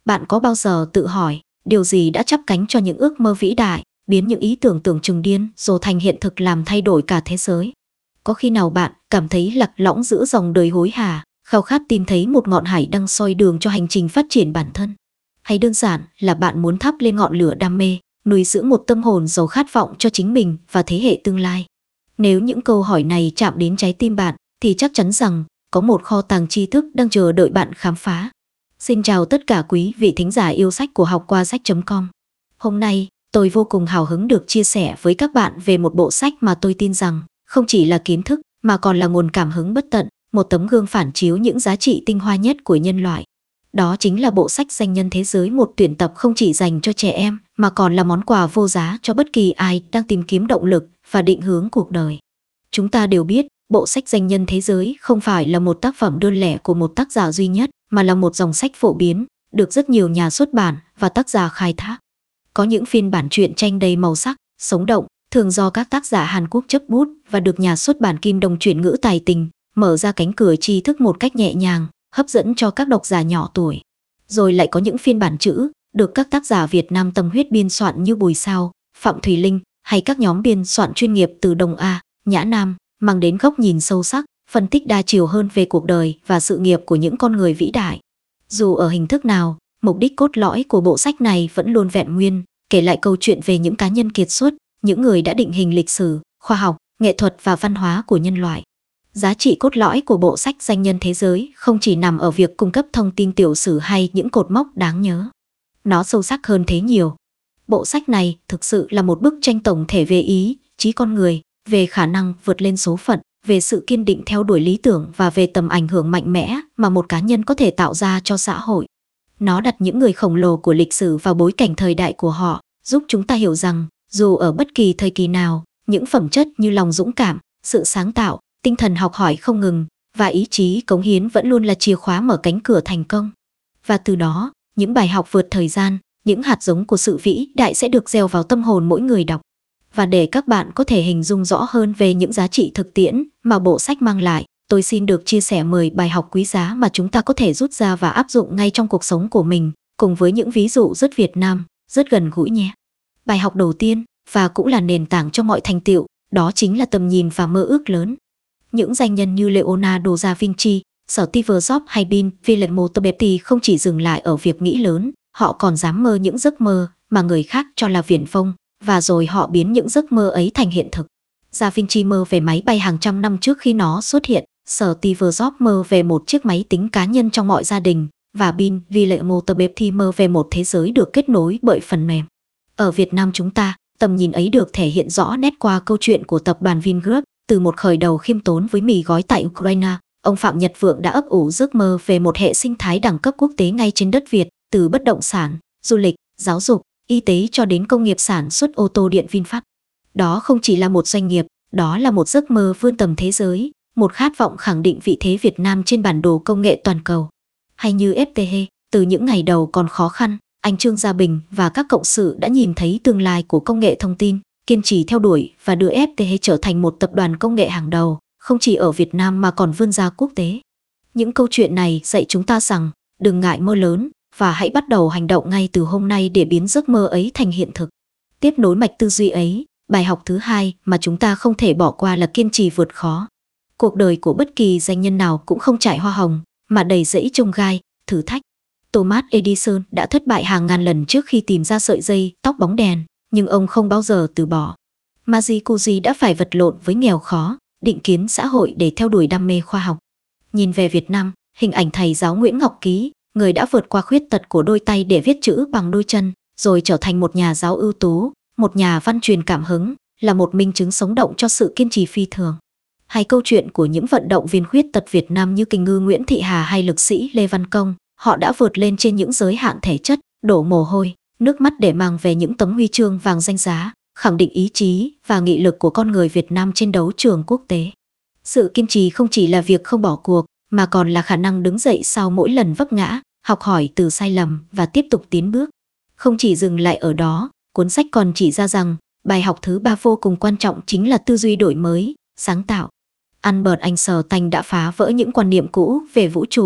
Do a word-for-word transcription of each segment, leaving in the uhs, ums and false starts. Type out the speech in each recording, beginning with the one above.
Bạn có bao giờ tự hỏi, điều gì đã chắp cánh cho những ước mơ vĩ đại, biến những ý tưởng tưởng chừng điên rồi thành hiện thực, làm thay đổi cả thế giới? Có khi nào bạn cảm thấy lạc lõng giữa dòng đời hối hả, khao khát tìm thấy một ngọn hải đăng soi đường cho hành trình phát triển bản thân? Hay đơn giản là bạn muốn thắp lên ngọn lửa đam mê, nuôi dưỡng một tâm hồn giàu khát vọng cho chính mình và thế hệ tương lai? Nếu những câu hỏi này chạm đến trái tim bạn, thì chắc chắn rằng có một kho tàng tri thức đang chờ đợi bạn khám phá. Xin chào tất cả quý vị thính giả yêu sách của học qua sách chấm com. Hôm nay, tôi vô cùng hào hứng được chia sẻ với các bạn về một bộ sách mà tôi tin rằng không chỉ là kiến thức mà còn là nguồn cảm hứng bất tận, một tấm gương phản chiếu những giá trị tinh hoa nhất của nhân loại. Đó chính là bộ sách Danh nhân thế giới, một tuyển tập không chỉ dành cho trẻ em mà còn là món quà vô giá cho bất kỳ ai đang tìm kiếm động lực và định hướng cuộc đời. Chúng ta đều biết, bộ sách Danh nhân thế giới không phải là một tác phẩm đơn lẻ của một tác giả duy nhất, mà là một dòng sách phổ biến, được rất nhiều nhà xuất bản và tác giả khai thác. Có những phiên bản truyện tranh đầy màu sắc, sống động, thường do các tác giả Hàn Quốc chấp bút và được nhà xuất bản Kim Đồng chuyển ngữ tài tình, mở ra cánh cửa tri thức một cách nhẹ nhàng, hấp dẫn cho các độc giả nhỏ tuổi. Rồi lại có những phiên bản chữ, được các tác giả Việt Nam tâm huyết biên soạn như Bùi Sao, Phạm Thùy Linh hay các nhóm biên soạn chuyên nghiệp từ Đồng A, Nhã Nam, mang đến góc nhìn sâu sắc, phân tích đa chiều hơn về cuộc đời và sự nghiệp của những con người vĩ đại. Dù ở hình thức nào, mục đích cốt lõi của bộ sách này vẫn luôn vẹn nguyên, kể lại câu chuyện về những cá nhân kiệt xuất, những người đã định hình lịch sử, khoa học, nghệ thuật và văn hóa của nhân loại. Giá trị cốt lõi của bộ sách Danh nhân thế giới không chỉ nằm ở việc cung cấp thông tin tiểu sử hay những cột mốc đáng nhớ. Nó sâu sắc hơn thế nhiều. Bộ sách này thực sự là một bức tranh tổng thể về ý chí con người, về khả năng vượt lên số phận, về sự kiên định theo đuổi lý tưởng và về tầm ảnh hưởng mạnh mẽ mà một cá nhân có thể tạo ra cho xã hội. Nó đặt những người khổng lồ của lịch sử vào bối cảnh thời đại của họ, giúp chúng ta hiểu rằng dù ở bất kỳ thời kỳ nào, những phẩm chất như lòng dũng cảm, sự sáng tạo, tinh thần học hỏi không ngừng và ý chí cống hiến vẫn luôn là chìa khóa mở cánh cửa thành công. Và từ đó, những bài học vượt thời gian, những hạt giống của sự vĩ đại sẽ được gieo vào tâm hồn mỗi người đọc. Và để các bạn có thể hình dung rõ hơn về những giá trị thực tiễn mà bộ sách mang lại, tôi xin được chia sẻ mười bài học quý giá mà chúng ta có thể rút ra và áp dụng ngay trong cuộc sống của mình, cùng với những ví dụ rất Việt Nam, rất gần gũi nhé. Bài học đầu tiên, và cũng là nền tảng cho mọi thành tựu, đó chính là tầm nhìn và mơ ước lớn. Những danh nhân như Leonardo da Vinci, Steve Jobs hay Bill Gates không chỉ dừng lại ở việc nghĩ lớn, họ còn dám mơ những giấc mơ mà người khác cho là viển vông, và rồi họ biến những giấc mơ ấy thành hiện thực. Da Vinci mơ về máy bay hàng trăm năm trước khi nó xuất hiện, Steve Jobs mơ về một chiếc máy tính cá nhân trong mọi gia đình, và Bill Gates mơ về một thế giới được kết nối bởi phần mềm. Ở Việt Nam chúng ta, tầm nhìn ấy được thể hiện rõ nét qua câu chuyện của tập đoàn Vingroup. Từ một khởi đầu khiêm tốn với mì gói tại Ukraine, ông Phạm Nhật Vượng đã ấp ủ giấc mơ về một hệ sinh thái đẳng cấp quốc tế ngay trên đất Việt, từ bất động sản, du lịch, giáo dục, y tế cho đến công nghiệp sản xuất ô tô điện VinFast. Đó không chỉ là một doanh nghiệp, đó là một giấc mơ vươn tầm thế giới, một khát vọng khẳng định vị thế Việt Nam trên bản đồ công nghệ toàn cầu. Hay như ép pê hát, từ những ngày đầu còn khó khăn, anh Trương Gia Bình và các cộng sự đã nhìn thấy tương lai của công nghệ thông tin, kiên trì theo đuổi và đưa ép pê hát trở thành một tập đoàn công nghệ hàng đầu, không chỉ ở Việt Nam mà còn vươn ra quốc tế. Những câu chuyện này dạy chúng ta rằng, đừng ngại mơ lớn và hãy bắt đầu hành động ngay từ hôm nay để biến giấc mơ ấy thành hiện thực. Tiếp nối mạch tư duy ấy, bài học thứ hai mà chúng ta không thể bỏ qua là kiên trì vượt khó. Cuộc đời của bất kỳ danh nhân nào cũng không trải hoa hồng, mà đầy rẫy chông gai, thử thách. Thomas Edison đã thất bại hàng ngàn lần trước khi tìm ra sợi dây tóc bóng đèn, nhưng ông không bao giờ từ bỏ. Marie Curie đã phải vật lộn với nghèo khó, định kiến xã hội để theo đuổi đam mê khoa học. Nhìn về Việt Nam, hình ảnh thầy giáo Nguyễn Ngọc Ký, người đã vượt qua khuyết tật của đôi tay để viết chữ bằng đôi chân, rồi trở thành một nhà giáo ưu tú, một nhà văn truyền cảm hứng, là một minh chứng sống động cho sự kiên trì phi thường. Hay câu chuyện của những vận động viên khuyết tật Việt Nam như kình ngư Nguyễn Thị Hà hay lực sĩ Lê Văn Công, họ đã vượt lên trên những giới hạn thể chất, đổ mồ hôi, nước mắt để mang về những tấm huy chương vàng danh giá, khẳng định ý chí và nghị lực của con người Việt Nam trên đấu trường quốc tế. Sự kiên trì không chỉ là việc không bỏ cuộc, mà còn là khả năng đứng dậy sau mỗi lần vấp ngã, học hỏi từ sai lầm và tiếp tục tiến bước. Không chỉ dừng lại ở đó, cuốn sách còn chỉ ra rằng, bài học thứ ba vô cùng quan trọng chính là tư duy đổi mới, sáng tạo. Albert Einstein đã phá vỡ những quan niệm cũ về vũ trụ,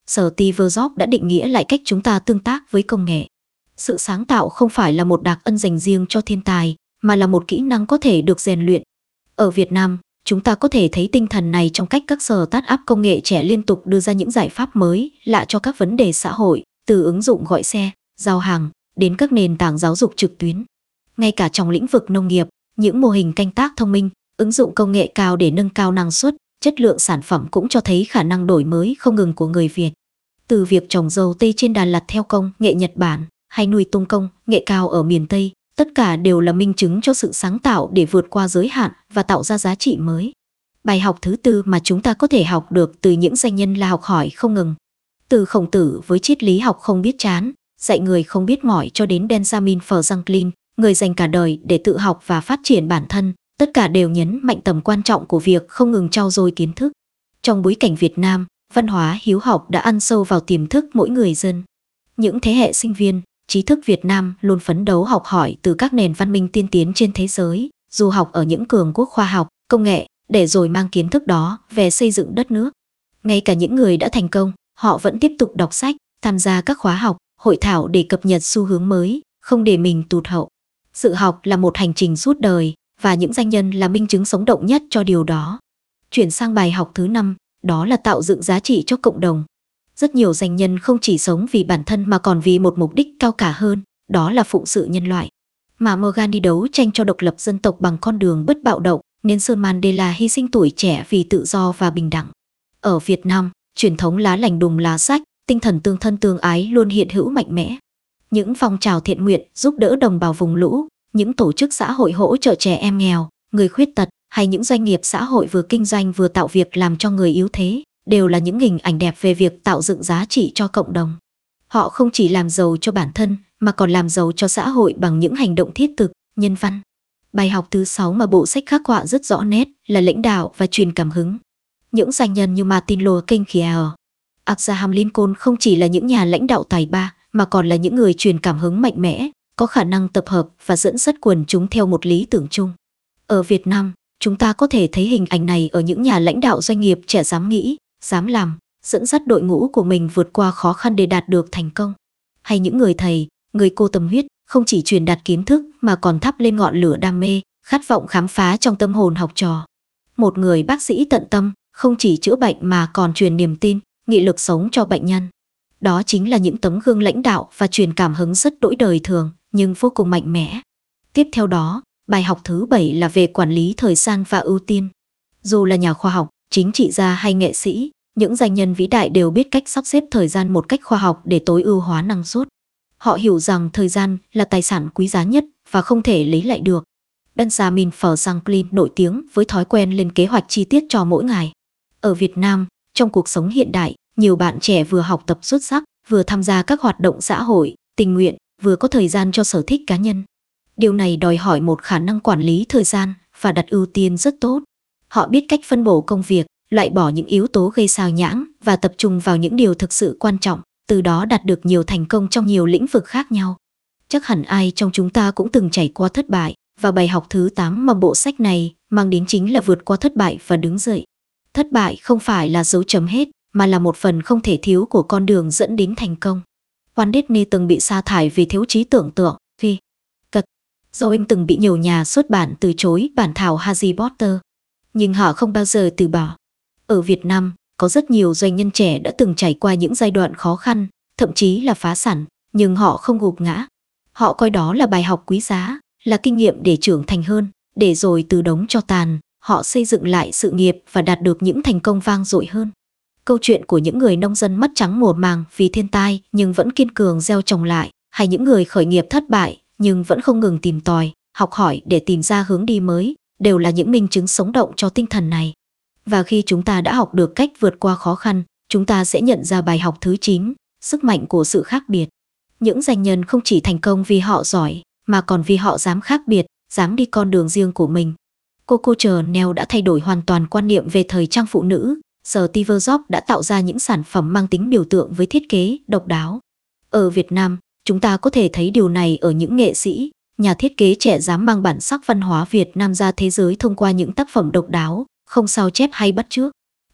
Steve Jobs đã định nghĩa lại cách chúng ta tương tác với công nghệ. Sự sáng tạo không phải là một đặc ân dành riêng cho thiên tài, mà là một kỹ năng có thể được rèn luyện. Ở Việt Nam, chúng ta có thể thấy tinh thần này trong cách các start-up công nghệ trẻ liên tục đưa ra những giải pháp mới, lạ cho các vấn đề xã hội, từ ứng dụng gọi xe, giao hàng, đến các nền tảng giáo dục trực tuyến. Ngay cả trong lĩnh vực nông nghiệp, những mô hình canh tác thông minh, ứng dụng công nghệ cao để nâng cao năng suất, chất lượng sản phẩm cũng cho thấy khả năng đổi mới không ngừng của người Việt. Từ việc trồng dâu tây trên Đà Lạt theo công nghệ Nhật Bản, hay nuôi tôm công nghệ cao ở miền Tây, tất cả đều là minh chứng cho sự sáng tạo để vượt qua giới hạn và tạo ra giá trị mới. Bài học thứ tư mà chúng ta có thể học được từ những danh nhân là học hỏi không ngừng. Từ Khổng Tử với triết lý học không biết chán, dạy người không biết mỏi, cho đến Benjamin Franklin, người dành cả đời để tự học và phát triển bản thân, tất cả đều nhấn mạnh tầm quan trọng của việc không ngừng trau dồi kiến thức. Trong bối cảnh Việt Nam, văn hóa hiếu học đã ăn sâu vào tiềm thức mỗi người dân. Những thế hệ sinh viên, trí thức Việt Nam luôn phấn đấu học hỏi từ các nền văn minh tiên tiến trên thế giới, du học ở những cường quốc khoa học, công nghệ, để rồi mang kiến thức đó về xây dựng đất nước. Ngay cả những người đã thành công, họ vẫn tiếp tục đọc sách, tham gia các khóa học, hội thảo để cập nhật xu hướng mới, không để mình tụt hậu. Sự học là một hành trình suốt đời, và những danh nhân là minh chứng sống động nhất cho điều đó. Chuyển sang bài học thứ năm, đó là tạo dựng giá trị cho cộng đồng. Rất nhiều danh nhân không chỉ sống vì bản thân mà còn vì một mục đích cao cả hơn, đó là phụng sự nhân loại. Mahatma Gandhi đấu tranh cho độc lập dân tộc bằng con đường bất bạo động, Nelson Mandela hy sinh tuổi trẻ vì tự do và bình đẳng. Ở Việt Nam, truyền thống lá lành đùm lá rách, tinh thần tương thân tương ái luôn hiện hữu mạnh mẽ. Những phong trào thiện nguyện giúp đỡ đồng bào vùng lũ, những tổ chức xã hội hỗ trợ trẻ em nghèo, người khuyết tật, hay những doanh nghiệp xã hội vừa kinh doanh vừa tạo việc làm cho người yếu thế, đều là những hình ảnh đẹp về việc tạo dựng giá trị cho cộng đồng. Họ không chỉ làm giàu cho bản thân, mà còn làm giàu cho xã hội bằng những hành động thiết thực, nhân văn. Bài học thứ sáu mà bộ sách khắc họa rất rõ nét là lãnh đạo và truyền cảm hứng. Những danh nhân như Martin Luther King, Abraham Lincoln không chỉ là những nhà lãnh đạo tài ba, mà còn là những người truyền cảm hứng mạnh mẽ, có khả năng tập hợp và dẫn dắt quần chúng theo một lý tưởng chung. Ở Việt Nam, chúng ta có thể thấy hình ảnh này ở những nhà lãnh đạo doanh nghiệp trẻ dám nghĩ, dám làm, dẫn dắt đội ngũ của mình vượt qua khó khăn để đạt được thành công. Hay những người thầy, người cô tâm huyết, không chỉ truyền đạt kiến thức mà còn thắp lên ngọn lửa đam mê, khát vọng khám phá trong tâm hồn học trò. Một người bác sĩ tận tâm, không chỉ chữa bệnh mà còn truyền niềm tin, nghị lực sống cho bệnh nhân. Đó chính là những tấm gương lãnh đạo và truyền cảm hứng rất đỗi đời thường, nhưng vô cùng mạnh mẽ. Tiếp theo đó, bài học thứ bảy là về quản lý thời gian và ưu tiên. Dù là nhà khoa học, chính trị gia hay nghệ sĩ, những danh nhân vĩ đại đều biết cách sắp xếp thời gian một cách khoa học để tối ưu hóa năng suất. Họ hiểu rằng thời gian là tài sản quý giá nhất và không thể lấy lại được. Benjamin Franklin nổi tiếng với thói quen lên kế hoạch chi tiết cho mỗi ngày. Ở Việt Nam, trong cuộc sống hiện đại, nhiều bạn trẻ vừa học tập xuất sắc, vừa tham gia các hoạt động xã hội, tình nguyện, vừa có thời gian cho sở thích cá nhân. Điều này đòi hỏi một khả năng quản lý thời gian và đặt ưu tiên rất tốt. Họ biết cách phân bổ công việc, loại bỏ những yếu tố gây sao nhãng và tập trung vào những điều thực sự quan trọng, từ đó đạt được nhiều thành công trong nhiều lĩnh vực khác nhau. Chắc hẳn ai trong chúng ta cũng từng trải qua thất bại, và bài học thứ tám mà bộ sách này mang đến chính là vượt qua thất bại và đứng dậy. Thất bại không phải là dấu chấm hết, mà là một phần không thể thiếu của con đường dẫn đến thành công. Walt Disney từng bị sa thải vì thiếu trí tưởng tượng, vì cật. Joe từng bị nhiều nhà xuất bản từ chối bản thảo Harry Potter. Nhưng họ không bao giờ từ bỏ. Ở Việt Nam, có rất nhiều doanh nhân trẻ đã từng trải qua những giai đoạn khó khăn, thậm chí là phá sản, nhưng họ không gục ngã. Họ coi đó là bài học quý giá, là kinh nghiệm để trưởng thành hơn, để rồi từ đống tro tàn, họ xây dựng lại sự nghiệp và đạt được những thành công vang dội hơn. Câu chuyện của những người nông dân mất trắng mùa màng vì thiên tai nhưng vẫn kiên cường gieo trồng lại, hay những người khởi nghiệp thất bại nhưng vẫn không ngừng tìm tòi, học hỏi để tìm ra hướng đi mới, đều là những minh chứng sống động cho tinh thần này. Và khi chúng ta đã học được cách vượt qua khó khăn, chúng ta sẽ nhận ra bài học thứ chín, sức mạnh của sự khác biệt. Những danh nhân không chỉ thành công vì họ giỏi, mà còn vì họ dám khác biệt, dám đi con đường riêng của mình. Coco Chanel đã thay đổi hoàn toàn quan niệm về thời trang phụ nữ. Steve Jobs đã tạo ra những sản phẩm mang tính biểu tượng với thiết kế độc đáo. Ở Việt Nam, chúng ta có thể thấy điều này ở những nghệ sĩ, nhà thiết kế trẻ dám mang bản sắc văn hóa Việt Nam ra thế giới thông qua những tác phẩm độc đáo, không sao chép hay bắt chước.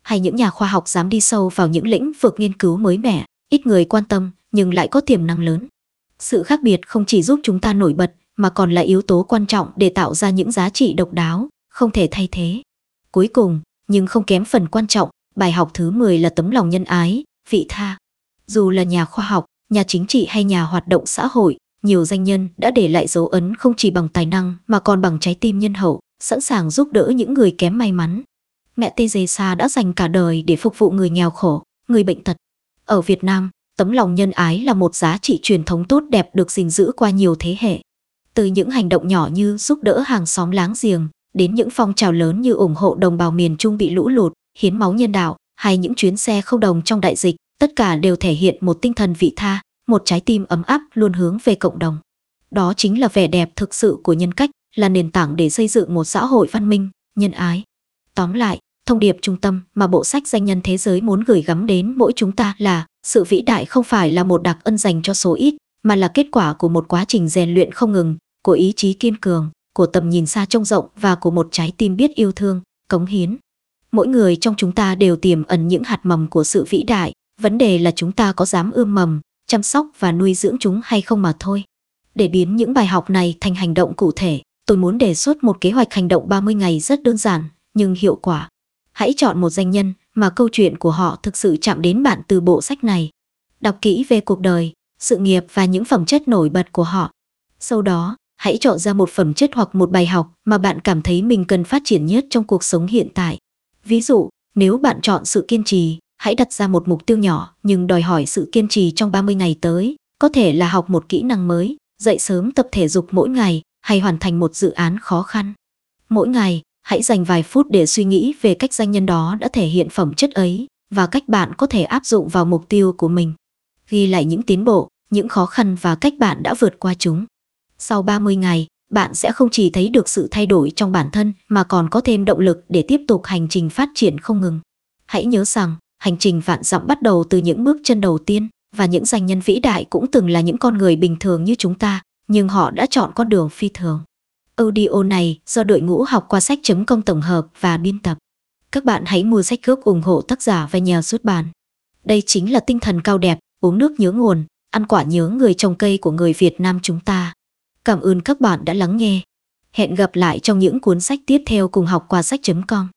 hay những nhà khoa học dám đi sâu vào những lĩnh vực nghiên cứu mới mẻ, ít người quan tâm nhưng lại có tiềm năng lớn. Sự khác biệt không chỉ giúp chúng ta nổi bật mà còn là yếu tố quan trọng để tạo ra những giá trị độc đáo, không thể thay thế. Cuối cùng, nhưng không kém phần quan trọng, bài học thứ mười là tấm lòng nhân ái, vị tha. Dù là nhà khoa học, nhà chính trị hay nhà hoạt động xã hội, nhiều danh nhân đã để lại dấu ấn không chỉ bằng tài năng mà còn bằng trái tim nhân hậu, sẵn sàng giúp đỡ những người kém may mắn. Mẹ Teresa đã dành cả đời để phục vụ người nghèo khổ, người bệnh tật. Ở Việt Nam, tấm lòng nhân ái là một giá trị truyền thống tốt đẹp được gìn giữ qua nhiều thế hệ. Từ những hành động nhỏ như giúp đỡ hàng xóm láng giềng, đến những phong trào lớn như ủng hộ đồng bào miền Trung bị lũ lụt, hiến máu nhân đạo, hay những chuyến xe không đồng trong đại dịch, tất cả đều thể hiện một tinh thần vị tha, một trái tim ấm áp luôn hướng về cộng đồng. Đó chính là vẻ đẹp thực sự của nhân cách, là nền tảng để xây dựng một xã hội văn minh, nhân ái. Tóm lại, thông điệp trung tâm mà bộ sách Danh nhân thế giới muốn gửi gắm đến mỗi chúng ta là sự vĩ đại không phải là một đặc ân dành cho số ít, mà là kết quả của một quá trình rèn luyện không ngừng, của ý chí kiên cường, của tầm nhìn xa trông rộng và của một trái tim biết yêu thương, cống hiến. Mỗi người trong chúng ta đều tiềm ẩn những hạt mầm của sự vĩ đại, vấn đề là chúng ta có dám ươm mầm, chăm sóc và nuôi dưỡng chúng hay không mà thôi. Để biến những bài học này thành hành động cụ thể, tôi muốn đề xuất một kế hoạch hành động ba mươi ngày rất đơn giản nhưng hiệu quả. Hãy chọn một danh nhân mà câu chuyện của họ thực sự chạm đến bạn từ bộ sách này. Đọc kỹ về cuộc đời, sự nghiệp và những phẩm chất nổi bật của họ. Sau đó, hãy chọn ra một phẩm chất hoặc một bài học mà bạn cảm thấy mình cần phát triển nhất trong cuộc sống hiện tại. Ví dụ, nếu bạn chọn sự kiên trì, hãy đặt ra một mục tiêu nhỏ nhưng đòi hỏi sự kiên trì trong ba mươi ngày tới. Có thể là học một kỹ năng mới, dậy sớm tập thể dục mỗi ngày, hay hoàn thành một dự án khó khăn. Mỗi ngày, hãy dành vài phút để suy nghĩ về cách danh nhân đó đã thể hiện phẩm chất ấy và cách bạn có thể áp dụng vào mục tiêu của mình. Ghi lại những tiến bộ, những khó khăn và cách bạn đã vượt qua chúng. Sau ba mươi ngày, bạn sẽ không chỉ thấy được sự thay đổi trong bản thân mà còn có thêm động lực để tiếp tục hành trình phát triển không ngừng. Hãy nhớ rằng, hành trình vạn dặm bắt đầu từ những bước chân đầu tiên, và những danh nhân vĩ đại cũng từng là những con người bình thường như chúng ta, nhưng họ đã chọn con đường phi thường. Audio này do đội ngũ học qua sách chấm com tổng hợp và biên tập. Các bạn hãy mua sách gốc ủng hộ tác giả và nhà xuất bản. Đây chính là tinh thần cao đẹp, uống nước nhớ nguồn, ăn quả nhớ người trồng cây của người Việt Nam chúng ta. Cảm ơn các bạn đã lắng nghe. Hẹn gặp lại trong những cuốn sách tiếp theo cùng học qua sách chấm com.